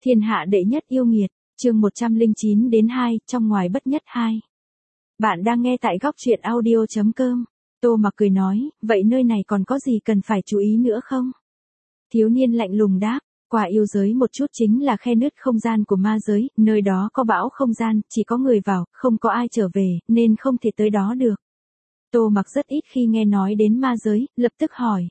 Thiên hạ đệ nhất yêu nghiệt, chương 109 đến 2, trong ngoài bất nhất 2. Bạn đang nghe tại góc truyện audio.com. Tô Mặc cười nói, vậy nơi này còn có gì cần phải chú ý nữa không? Thiếu niên lạnh lùng đáp, qua yêu giới một chút chính là khe nứt không gian của ma giới, nơi đó có bão không gian, chỉ có người vào, không có ai trở về, nên không thể tới đó được. Tô Mặc rất ít khi nghe nói đến ma giới, lập tức hỏi.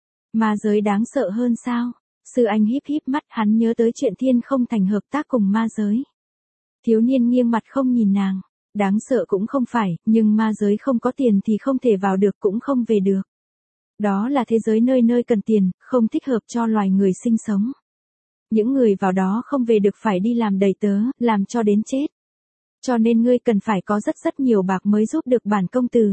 Ma giới đáng sợ hơn sao? Sư Anh híp híp mắt, hắn nhớ tới chuyện Thiên Không Thành hợp tác cùng ma giới. Thiếu niên nghiêng mặt không nhìn nàng. Đáng sợ cũng không phải, nhưng ma giới không có tiền thì không thể vào được cũng không về được. Đó là thế giới nơi nơi cần tiền, không thích hợp cho loài người sinh sống. Những người vào đó không về được phải đi làm đầy tớ, làm cho đến chết. Cho nên ngươi cần phải có rất nhiều bạc mới giúp được bản công tử.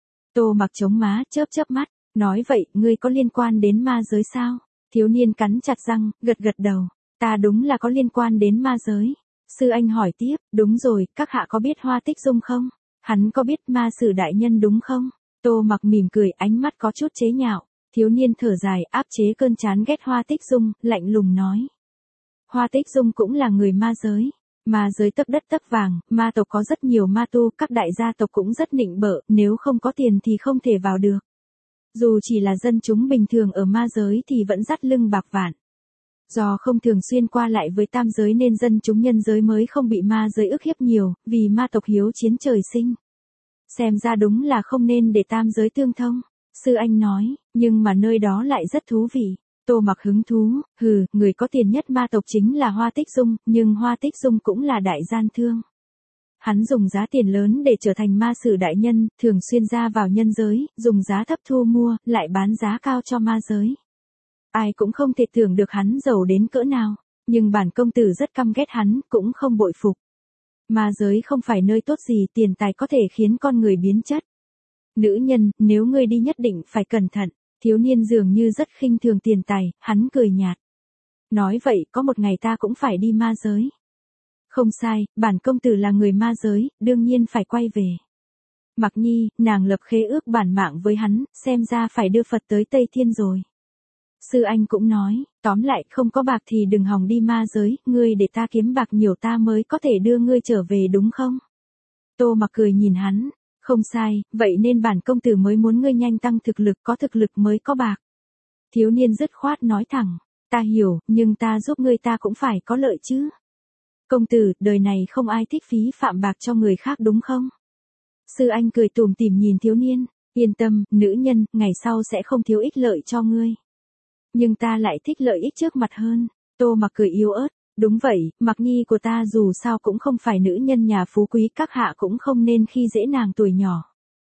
Tô Mặc chống má, chớp mắt, nói vậy, ngươi có liên quan đến ma giới sao? Thiếu niên cắn chặt răng, gật đầu. Ta đúng là có liên quan đến ma giới. Sư Anh hỏi tiếp, đúng rồi, các hạ có biết Hoa Tích Dung không? Hắn có biết ma sử đại nhân đúng không? Tô Mặc mỉm cười, ánh mắt có chút chế nhạo. Thiếu niên thở dài, áp chế cơn chán ghét Hoa Tích Dung, lạnh lùng nói. Hoa Tích Dung cũng là người ma giới. Ma giới tấp đất tấp vàng, ma tộc có rất nhiều ma tu, các đại gia tộc cũng rất nịnh bợ, nếu không có tiền thì không thể vào được. Dù chỉ là dân chúng bình thường ở ma giới thì vẫn dắt lưng bạc vạn. Do không thường xuyên qua lại với tam giới nên dân chúng nhân giới mới không bị ma giới ức hiếp nhiều, vì ma tộc hiếu chiến trời sinh. Xem ra đúng là không nên để tam giới tương thông. Sư Anh nói, nhưng mà nơi đó lại rất thú vị. Tô Mặc hứng thú, người có tiền nhất ma tộc chính là Hoa Tích Dung, nhưng Hoa Tích Dung cũng là đại gian thương. Hắn dùng giá tiền lớn để trở thành ma sử đại nhân, thường xuyên ra vào nhân giới, dùng giá thấp thu mua, lại bán giá cao cho ma giới. Ai cũng không thể tưởng được hắn giàu đến cỡ nào, nhưng bản công tử rất căm ghét hắn, cũng không bội phục. Ma giới không phải nơi tốt gì, tiền tài có thể khiến con người biến chất. Nữ nhân, nếu ngươi đi nhất định phải cẩn thận. Thiếu niên dường như rất khinh thường tiền tài, hắn cười nhạt. Nói vậy, có một ngày ta cũng phải đi ma giới. Không sai, bản công tử là người ma giới, đương nhiên phải quay về. Mặc Nhi, nàng lập khế ước bản mạng với hắn, xem ra phải đưa Phật tới Tây Thiên rồi. Sư Anh cũng nói, tóm lại không có bạc thì đừng hòng đi ma giới, ngươi để ta kiếm bạc nhiều ta mới có thể đưa ngươi trở về đúng không? Tô Mặc cười nhìn hắn, không sai, vậy nên bản công tử mới muốn ngươi nhanh tăng thực lực, có thực lực mới có bạc. Thiếu niên dứt khoát nói thẳng, ta hiểu, nhưng ta giúp ngươi ta cũng phải có lợi chứ. Công tử, đời này không ai thích phí phạm bạc cho người khác đúng không? Sư Anh cười tủm tỉm nhìn thiếu niên, yên tâm, nữ nhân, ngày sau sẽ không thiếu ích lợi cho ngươi. Nhưng ta lại thích lợi ích trước mặt hơn. Tô Mặc cười yếu ớt, đúng vậy, Mặc Nhi của ta dù sao cũng không phải nữ nhân nhà phú quý, các hạ cũng không nên khi dễ nàng tuổi nhỏ.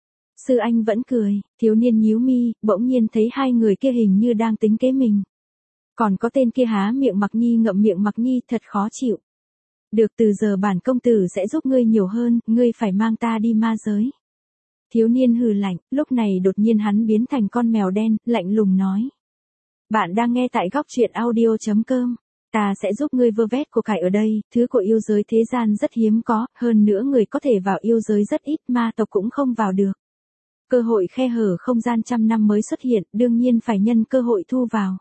Sư Anh vẫn cười, thiếu niên nhíu mi, bỗng nhiên thấy hai người kia hình như đang tính kế mình. Còn có tên kia há miệng Mặc Nhi ngậm miệng Mặc Nhi, thật khó chịu. Được, từ giờ bản công tử sẽ giúp ngươi nhiều hơn, ngươi phải mang ta đi ma giới. Thiếu niên hừ lạnh, lúc này đột nhiên hắn biến thành con mèo đen, lạnh lùng nói. Bạn đang nghe tại góc truyện audio.com. Ta sẽ giúp ngươi vơ vét của cải ở đây, thứ của yêu giới thế gian rất hiếm có, hơn nữa người có thể vào yêu giới rất ít, ma tộc cũng không vào được. Cơ hội khe hở không gian trăm năm mới xuất hiện, đương nhiên phải nhân cơ hội thu vào.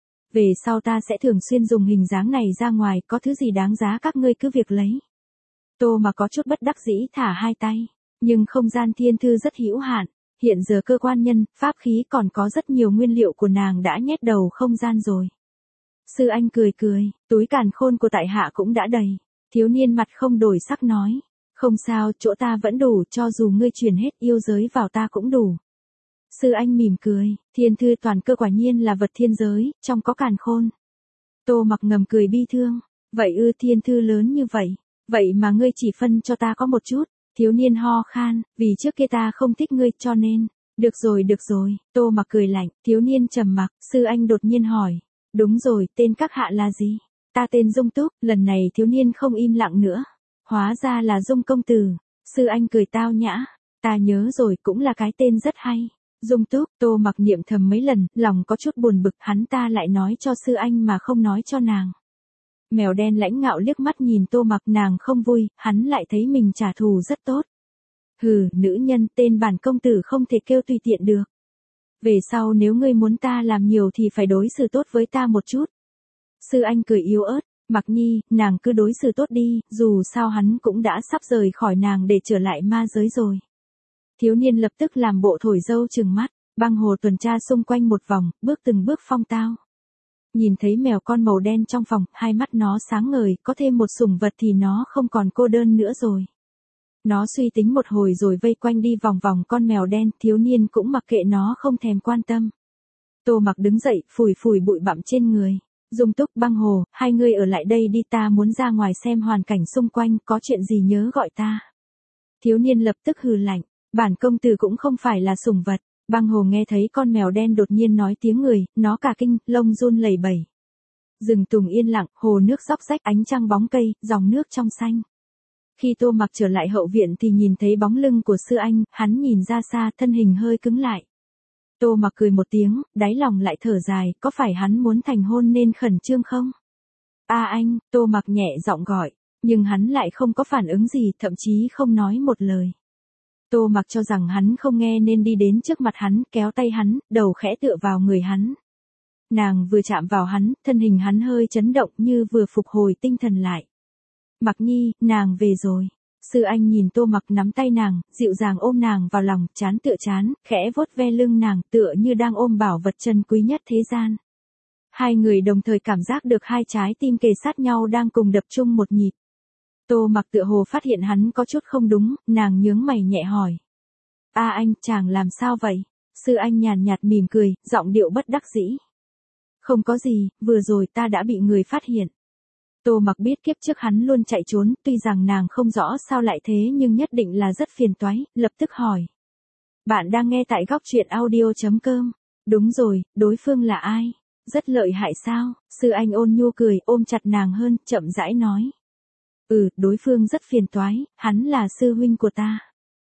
Về sau ta sẽ thường xuyên dùng hình dáng này ra ngoài, có thứ gì đáng giá các ngươi cứ việc lấy. Tô mà có chút bất đắc dĩ thả hai tay, nhưng không gian thiên thư rất hữu hạn. Hiện giờ cơ quan nhân, pháp khí còn có rất nhiều nguyên liệu của nàng đã nhét đầu không gian rồi. Sư Anh cười, túi càn khôn của tại hạ cũng đã đầy. Thiếu niên mặt không đổi sắc nói. Không sao, chỗ ta vẫn đủ, cho dù ngươi chuyển hết yêu giới vào ta cũng đủ. Sư Anh mỉm cười, thiên thư toàn cơ quả nhiên là vật thiên giới, trong có càn khôn. Tô Mặc ngầm cười bi thương. Vậy thiên thư lớn như vậy, vậy mà ngươi chỉ phân cho ta có một chút. Thiếu niên ho khan, vì trước kia ta không thích ngươi cho nên. Được rồi, Tô Mặc cười lạnh, thiếu niên trầm mặc, Sư Anh đột nhiên hỏi. Đúng rồi, tên các hạ là gì? Ta tên Dung Túc, lần này thiếu niên không im lặng nữa. Hóa ra là Dung công tử. Sư Anh cười tao nhã, ta nhớ rồi, cũng là cái tên rất hay. Dung Túc, Tô Mặc niệm thầm mấy lần, lòng có chút buồn bực, hắn ta lại nói cho Sư Anh mà không nói cho nàng. Mèo đen lãnh ngạo liếc mắt nhìn Tô Mặc, nàng không vui, hắn lại thấy mình trả thù rất tốt. Nữ nhân, tên bản công tử không thể kêu tùy tiện được. Về sau nếu ngươi muốn ta làm nhiều thì phải đối xử tốt với ta một chút. Sư Anh cười yếu ớt, Mặc Nhi, nàng cứ đối xử tốt đi, dù sao hắn cũng đã sắp rời khỏi nàng để trở lại ma giới rồi. Thiếu niên lập tức làm bộ thổi dâu trừng mắt, băng hồ tuần tra xung quanh một vòng, bước từng bước phong tao. Nhìn thấy mèo con màu đen trong phòng, hai mắt nó sáng ngời, có thêm một sủng vật thì nó không còn cô đơn nữa rồi. Nó suy tính một hồi rồi vây quanh đi vòng vòng con mèo đen, thiếu niên cũng mặc kệ nó không thèm quan tâm. Tô Mặc đứng dậy, phủi phủi bụi bặm trên người. Dung Túc, Băng Hồ, hai người ở lại đây đi, ta muốn ra ngoài xem hoàn cảnh xung quanh, có chuyện gì nhớ gọi ta. Thiếu niên lập tức hừ lạnh, bản công tử cũng không phải là sủng vật. Băng Hồ nghe thấy con mèo đen đột nhiên nói tiếng người, nó cả kinh, lông run lẩy bẩy. Rừng tùng yên lặng, hồ nước róc rách, ánh trăng bóng cây, dòng nước trong xanh. Khi Tô Mặc trở lại hậu viện thì nhìn thấy bóng lưng của sư anh, hắn nhìn ra xa, thân hình hơi cứng lại. Tô Mặc cười một tiếng, đáy lòng lại thở dài, có phải hắn muốn thành hôn nên khẩn trương không? Anh, Tô Mặc nhẹ giọng gọi, nhưng hắn lại không có phản ứng gì, thậm chí không nói một lời. Tô Mặc cho rằng hắn không nghe nên đi đến trước mặt hắn, kéo tay hắn, đầu khẽ tựa vào người hắn. Nàng vừa chạm vào hắn, thân hình hắn hơi chấn động như vừa phục hồi tinh thần lại. Mặc Nhi, nàng về rồi. Sư anh nhìn Tô Mặc nắm tay nàng, dịu dàng ôm nàng vào lòng, trán tựa trán, khẽ vuốt ve lưng nàng, tựa như đang ôm bảo vật trân quý nhất thế gian. Hai người đồng thời cảm giác được hai trái tim kề sát nhau đang cùng đập chung một nhịp. Tô Mặc tựa hồ phát hiện hắn có chút không đúng, nàng nhướng mày nhẹ hỏi. Anh, chàng làm sao vậy? Sư anh nhàn nhạt mỉm cười, giọng điệu bất đắc dĩ. Không có gì, vừa rồi ta đã bị người phát hiện. Tô Mặc biết kiếp trước hắn luôn chạy trốn, tuy rằng nàng không rõ sao lại thế nhưng nhất định là rất phiền toái, lập tức hỏi. Bạn đang nghe tại góc truyện audio.com. Đúng rồi, đối phương là ai? Rất lợi hại sao? Sư anh ôn nhu cười, ôm chặt nàng hơn, chậm rãi nói. Đối phương rất phiền toái, hắn là sư huynh của ta.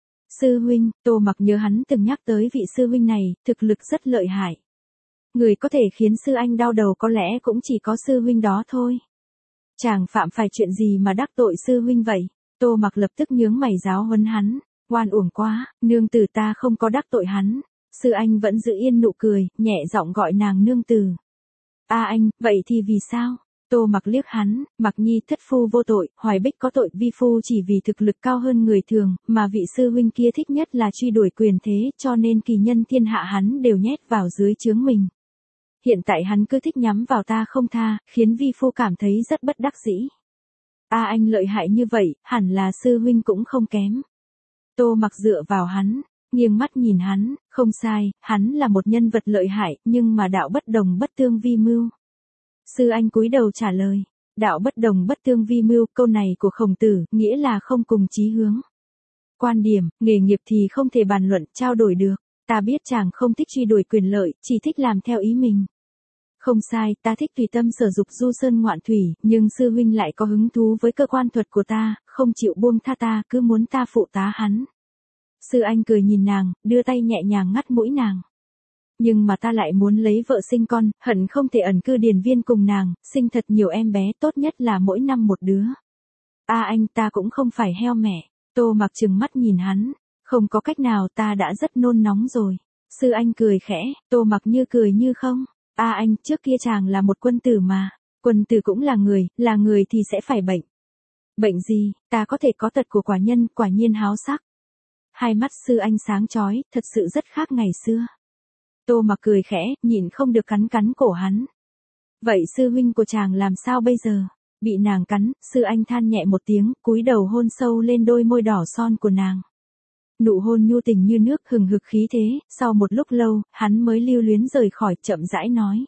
Sư huynh, Tô Mặc nhớ hắn từng nhắc tới vị sư huynh này, thực lực rất lợi hại. Người có thể khiến sư anh đau đầu có lẽ cũng chỉ có sư huynh đó thôi. Chàng phạm phải chuyện gì mà đắc tội sư huynh vậy? Tô Mặc lập tức nhướng mày giáo huấn hắn. Oan uổng quá, nương tử ta không có đắc tội hắn. Sư anh vẫn giữ yên nụ cười, nhẹ giọng gọi nàng nương tử. Anh, vậy thì vì sao? Tô Mặc liếc hắn, Mặc Nhi thất phu vô tội, Hoài Bích có tội, vi phu chỉ vì thực lực cao hơn người thường, mà vị sư huynh kia thích nhất là truy đuổi quyền thế, cho nên kỳ nhân thiên hạ hắn đều nhét vào dưới trướng mình. Hiện tại hắn cứ thích nhắm vào ta không tha, khiến vi phu cảm thấy rất bất đắc dĩ. Anh lợi hại như vậy, hẳn là sư huynh cũng không kém. Tô Mặc dựa vào hắn, nghiêng mắt nhìn hắn, không sai, hắn là một nhân vật lợi hại, nhưng mà đạo bất đồng bất tương vi mưu. Sư anh cúi đầu trả lời, đạo bất đồng bất tương vi mưu, câu này của Khổng Tử, nghĩa là không cùng chí hướng. Quan điểm, nghề nghiệp thì không thể bàn luận, trao đổi được. Ta biết chàng không thích truy đuổi quyền lợi, chỉ thích làm theo ý mình. Không sai, ta thích tùy tâm sở dục du sơn ngoạn thủy, nhưng sư huynh lại có hứng thú với cơ quan thuật của ta, không chịu buông tha ta, cứ muốn ta phụ tá hắn. Sư anh cười nhìn nàng, đưa tay nhẹ nhàng ngắt mũi nàng. Nhưng mà ta lại muốn lấy vợ sinh con, hận không thể ẩn cư điền viên cùng nàng, sinh thật nhiều em bé, tốt nhất là mỗi năm một đứa. Anh, ta cũng không phải heo mẹ. Tô Mặc trừng mắt nhìn hắn. Không có cách nào, ta đã rất nôn nóng rồi. Sư anh cười khẽ, Tô Mặc như cười như không. Anh, trước kia chàng là một quân tử mà. Quân tử cũng là người thì sẽ phải bệnh. Bệnh gì, ta có thể có tật của quả nhân, quả nhiên háo sắc. Hai mắt sư anh sáng chói, thật sự rất khác ngày xưa. Tô Mặc cười khẽ, nhịn không được cắn cắn cổ hắn. Vậy sư huynh của chàng làm sao bây giờ? Bị nàng cắn, sư anh than nhẹ một tiếng, cúi đầu hôn sâu lên đôi môi đỏ son của nàng. Nụ hôn nhu tình như nước, hừng hực khí thế, sau một lúc lâu, hắn mới lưu luyến rời khỏi, chậm rãi nói.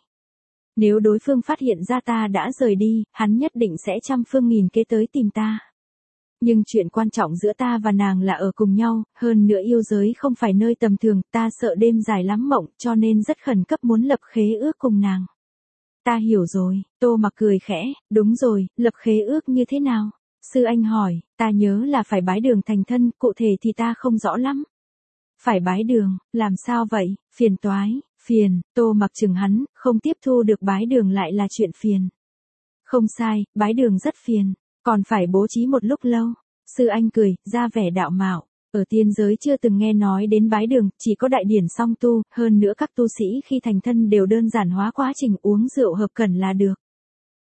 Nếu đối phương phát hiện ra ta đã rời đi, hắn nhất định sẽ trăm phương nghìn kế tới tìm ta. Nhưng chuyện quan trọng giữa ta và nàng là ở cùng nhau, hơn nữa yêu giới không phải nơi tầm thường, ta sợ đêm dài lắm mộng, cho nên rất khẩn cấp muốn lập khế ước cùng nàng. Ta hiểu rồi, Tô Mặc cười khẽ, đúng rồi, lập khế ước như thế nào? Sư anh hỏi, ta nhớ là phải bái đường thành thân, cụ thể thì ta không rõ lắm. Phải bái đường, làm sao vậy? Phiền toái, phiền, Tô Mặc chừng hắn, không tiếp thu được bái đường lại là chuyện phiền. Không sai, bái đường rất phiền, còn phải bố trí một lúc lâu. Sư anh cười, ra vẻ đạo mạo. Ở tiên giới chưa từng nghe nói đến bái đường, chỉ có đại điển song tu, hơn nữa các tu sĩ khi thành thân đều đơn giản hóa quá trình uống rượu hợp cẩn là được.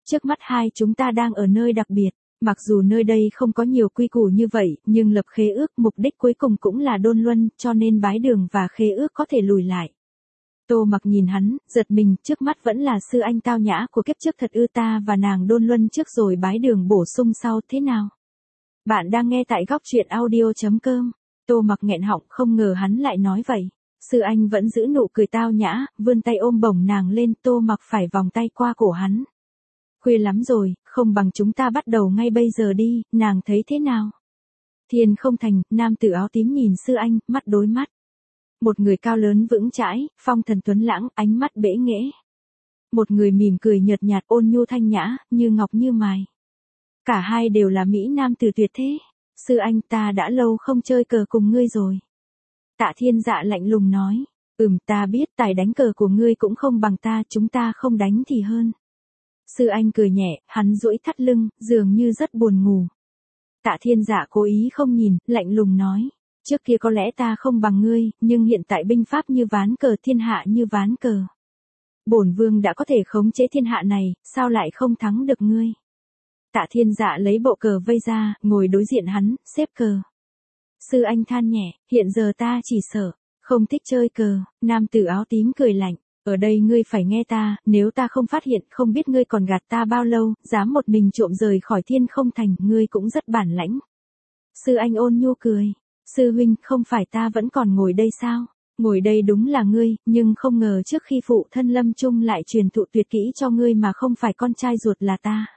trước mắt hai chúng ta đang ở nơi đặc biệt. Mặc dù nơi đây không có nhiều quy củ như vậy, nhưng lập khế ước mục đích cuối cùng cũng là đôn luân, cho nên bái đường và khế ước có thể lùi lại. Tô Mặc nhìn hắn, giật mình, trước mắt vẫn là sư anh tao nhã của kiếp trước thật ư? Ta và nàng đôn luân trước rồi bái đường bổ sung sau, thế nào? Bạn đang nghe tại góc truyện audio.com. Tô Mặc nghẹn họng, không ngờ hắn lại nói vậy. Sư anh vẫn giữ nụ cười tao nhã, vươn tay ôm bổng nàng lên, Tô Mặc phải vòng tay qua cổ hắn. Khuya lắm rồi, không bằng chúng ta bắt đầu ngay bây giờ đi, nàng thấy thế nào? Thiên không thành, nam tử áo tím nhìn sư anh, mắt đối mắt. Một người cao lớn vững chãi, phong thần tuấn lãng, ánh mắt bẽ nghễ. Một người mỉm cười nhợt nhạt, ôn nhu thanh nhã, như ngọc như mài. Cả hai đều là mỹ nam tử tuyệt thế. Sư anh, ta đã lâu không chơi cờ cùng ngươi rồi. Tạ Thiên Dạ lạnh lùng nói. Ta biết tài đánh cờ của ngươi cũng không bằng ta, chúng ta không đánh thì hơn. Sư anh cười nhẹ, hắn duỗi thắt lưng, dường như rất buồn ngủ. Tạ Thiên Dạ cố ý không nhìn, lạnh lùng nói. Trước kia có lẽ ta không bằng ngươi, nhưng hiện tại binh pháp như ván cờ, thiên hạ như ván cờ. Bổn vương đã có thể khống chế thiên hạ này, sao lại không thắng được ngươi? Tạ Thiên Dạ lấy bộ cờ vây ra, ngồi đối diện hắn, xếp cờ. Sư anh than nhẹ, hiện giờ ta chỉ sợ, không thích chơi cờ. Nam tử áo tím cười lạnh. Ở đây ngươi phải nghe ta, nếu ta không phát hiện, không biết ngươi còn gạt ta bao lâu, dám một mình trộm rời khỏi Thiên không thành, ngươi cũng rất bản lãnh. Sư anh ôn nhu cười. Sư huynh, không phải ta vẫn còn ngồi đây sao? Ngồi đây đúng là ngươi, nhưng không ngờ trước khi phụ thân lâm chung lại truyền thụ tuyệt kỹ cho ngươi mà không phải con trai ruột là ta.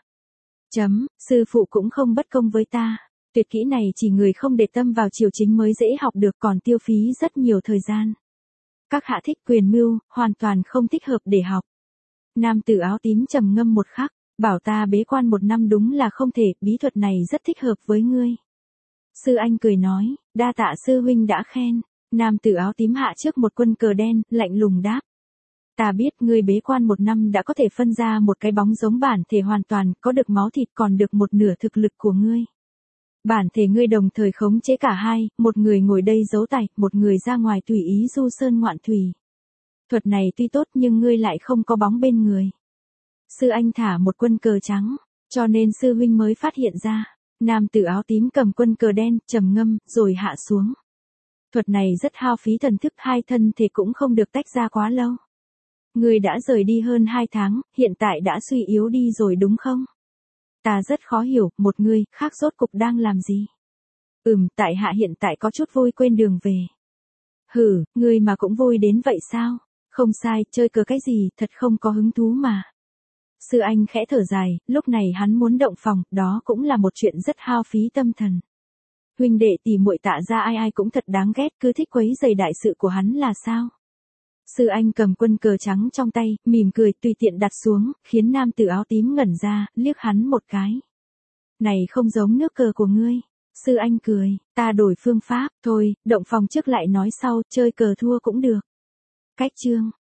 Sư phụ cũng không bất công với ta. Tuyệt kỹ này chỉ người không để tâm vào triều chính mới dễ học được, còn tiêu phí rất nhiều thời gian. Các hạ thích quyền mưu, hoàn toàn không thích hợp để học. Nam tử áo tím trầm ngâm một khắc, bảo ta bế quan 1 năm đúng là không thể, bí thuật này rất thích hợp với ngươi. Sư anh cười nói, đa tạ sư huynh đã khen. Nam tử áo tím hạ trước một quân cờ đen, lạnh lùng đáp. Ta biết ngươi bế quan 1 năm đã có thể phân ra một cái bóng giống bản thể hoàn toàn, có được máu thịt còn được một nửa thực lực của ngươi. Bản thể ngươi đồng thời khống chế cả hai, một người ngồi đây giấu tài, một người ra ngoài tùy ý du sơn ngoạn thủy. Thuật này tuy tốt nhưng ngươi lại không có bóng bên người. Sư anh thả một quân cờ trắng, cho nên sư huynh mới phát hiện ra. Nam tử áo tím cầm quân cờ đen, trầm ngâm, rồi hạ xuống. Thuật này rất hao phí thần thức, hai thân thể cũng không được tách ra quá lâu. Ngươi đã rời đi hơn 2 tháng, hiện tại đã suy yếu đi rồi đúng không? Ta rất khó hiểu, một người khác rốt cục đang làm gì? Tại hạ hiện tại có chút vui quên đường về. Hử, ngươi mà cũng vui đến vậy sao? Không sai, chơi cờ cái gì, thật không có hứng thú mà. Sư anh khẽ thở dài, lúc này hắn muốn động phòng, đó cũng là một chuyện rất hao phí tâm thần. Huynh đệ tỷ muội Tạ gia ai ai cũng thật đáng ghét, cứ thích quấy rầy đại sự của hắn là sao? Sư anh cầm quân cờ trắng trong tay, mỉm cười tùy tiện đặt xuống, khiến nam tử áo tím ngẩn ra, liếc hắn một cái. Này không giống nước cờ của ngươi. Sư anh cười, ta đổi phương pháp, thôi, động phòng trước lại nói sau, chơi cờ thua cũng được. Cách chương.